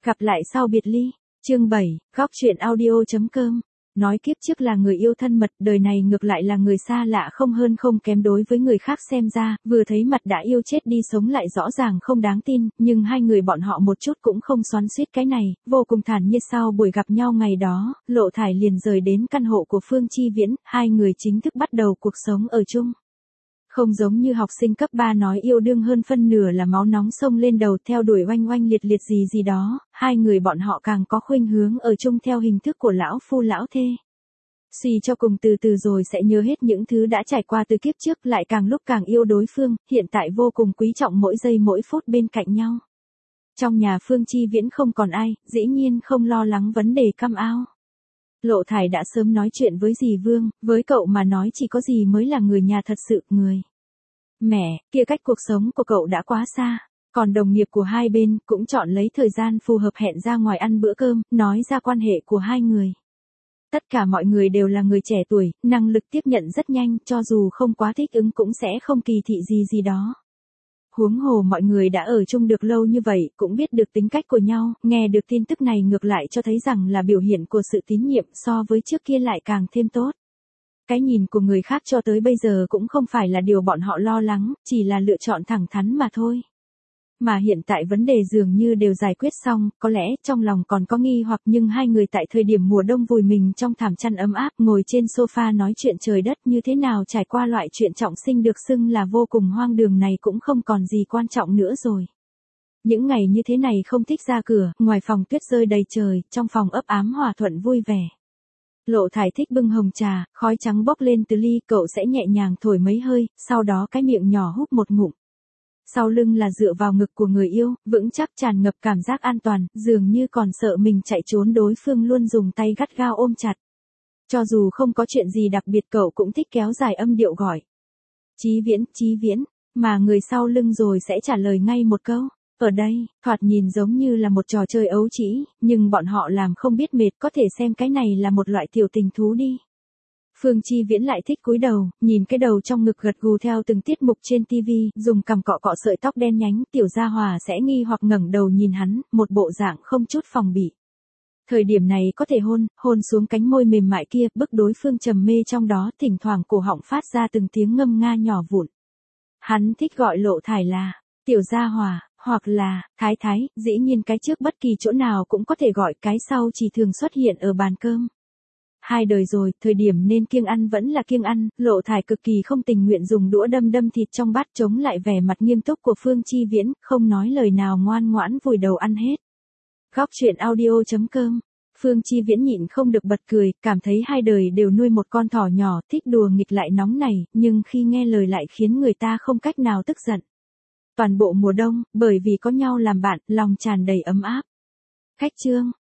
Gặp lại sau biệt ly. Chương 7, góc chuyện audio.com. Nói kiếp trước là người yêu thân mật, đời này ngược lại là người xa lạ không hơn không kém đối với người khác xem ra, vừa thấy mặt đã yêu chết đi sống lại rõ ràng không đáng tin, nhưng hai người bọn họ một chút cũng không xoắn xuýt cái này, vô cùng thản nhiên sau buổi gặp nhau ngày đó, Lộ Thải liền rời đến căn hộ của Phương Chi Viễn, hai người chính thức bắt đầu cuộc sống ở chung. Không giống như học sinh cấp 3 nói yêu đương hơn phân nửa là máu nóng sông lên đầu theo đuổi oanh oanh liệt liệt gì đó, hai người bọn họ càng có khuynh hướng ở chung theo hình thức của lão phu lão thê. Suy cho cùng từ từ rồi sẽ nhớ hết những thứ đã trải qua từ kiếp trước lại càng lúc càng yêu đối phương, hiện tại vô cùng quý trọng mỗi giây mỗi phút bên cạnh nhau. Trong nhà Phương Chi Viễn không còn ai, dĩ nhiên không lo lắng vấn đề căm ao. Lộ Thải đã sớm nói chuyện với dì Vương, với cậu mà nói chỉ có dì mới là người nhà thật sự, người. Mẹ, kia cách cuộc sống của cậu đã quá xa, còn đồng nghiệp của hai bên cũng chọn lấy thời gian phù hợp hẹn ra ngoài ăn bữa cơm, nói ra quan hệ của hai người. Tất cả mọi người đều là người trẻ tuổi, năng lực tiếp nhận rất nhanh, cho dù không quá thích ứng cũng sẽ không kỳ thị gì đó. Huống hồ mọi người đã ở chung được lâu như vậy, cũng biết được tính cách của nhau, nghe được tin tức này ngược lại cho thấy rằng là biểu hiện của sự tín nhiệm so với trước kia lại càng thêm tốt. Cái nhìn của người khác cho tới bây giờ cũng không phải là điều bọn họ lo lắng, chỉ là lựa chọn thẳng thắn mà thôi. Mà hiện tại vấn đề dường như đều giải quyết xong, có lẽ trong lòng còn có nghi hoặc nhưng hai người tại thời điểm mùa đông vùi mình trong thảm chăn ấm áp ngồi trên sofa nói chuyện trời đất như thế nào trải qua loại chuyện trọng sinh được xưng là vô cùng hoang đường này cũng không còn gì quan trọng nữa rồi. Những ngày như thế này không thích ra cửa, ngoài phòng tuyết rơi đầy trời, trong phòng ấp ám hòa thuận vui vẻ. Lộ Thải thích bưng hồng trà, khói trắng bốc lên từ ly, cậu sẽ nhẹ nhàng thổi mấy hơi, sau đó cái miệng nhỏ húp một ngụm. Sau lưng là dựa vào ngực của người yêu, vững chắc tràn ngập cảm giác an toàn, dường như còn sợ mình chạy trốn đối phương luôn dùng tay gắt gao ôm chặt. Cho dù không có chuyện gì đặc biệt cậu cũng thích kéo dài âm điệu gọi. Chí Viễn, mà người sau lưng rồi sẽ trả lời ngay một câu. Ở đây, thoạt nhìn giống như là một trò chơi ấu trĩ, nhưng bọn họ làm không biết mệt, có thể xem cái này là một loại tiểu tình thú đi. Phương Chi Viễn lại thích cúi đầu, nhìn cái đầu trong ngực gật gù theo từng tiết mục trên TV, dùng cằm cọ cọ sợi tóc đen nhánh, Tiểu Gia Hòa sẽ nghi hoặc ngẩng đầu nhìn hắn, một bộ dạng không chút phòng bị. Thời điểm này có thể hôn xuống cánh môi mềm mại kia, bức đối phương trầm mê trong đó, thỉnh thoảng cổ họng phát ra từng tiếng ngâm nga nhỏ vụn. Hắn thích gọi Lộ Thải là Tiểu Gia Hòa, hoặc là Thái Thái, dĩ nhiên cái trước bất kỳ chỗ nào cũng có thể gọi, cái sau chỉ thường xuất hiện ở bàn cơm. Hai đời rồi, thời điểm nên kiêng ăn vẫn là kiêng ăn, Lộ Thải cực kỳ không tình nguyện dùng đũa đâm thịt trong bát chống lại vẻ mặt nghiêm túc của Phương Chi Viễn, không nói lời nào ngoan ngoãn vùi đầu ăn hết. Góc chuyện audio.com. Phương Chi Viễn nhịn không được bật cười, cảm thấy hai đời đều nuôi một con thỏ nhỏ, thích đùa nghịch lại nóng này, nhưng khi nghe lời lại khiến người ta không cách nào tức giận. Toàn bộ mùa đông, bởi vì có nhau làm bạn, lòng tràn đầy ấm áp. Khách trương.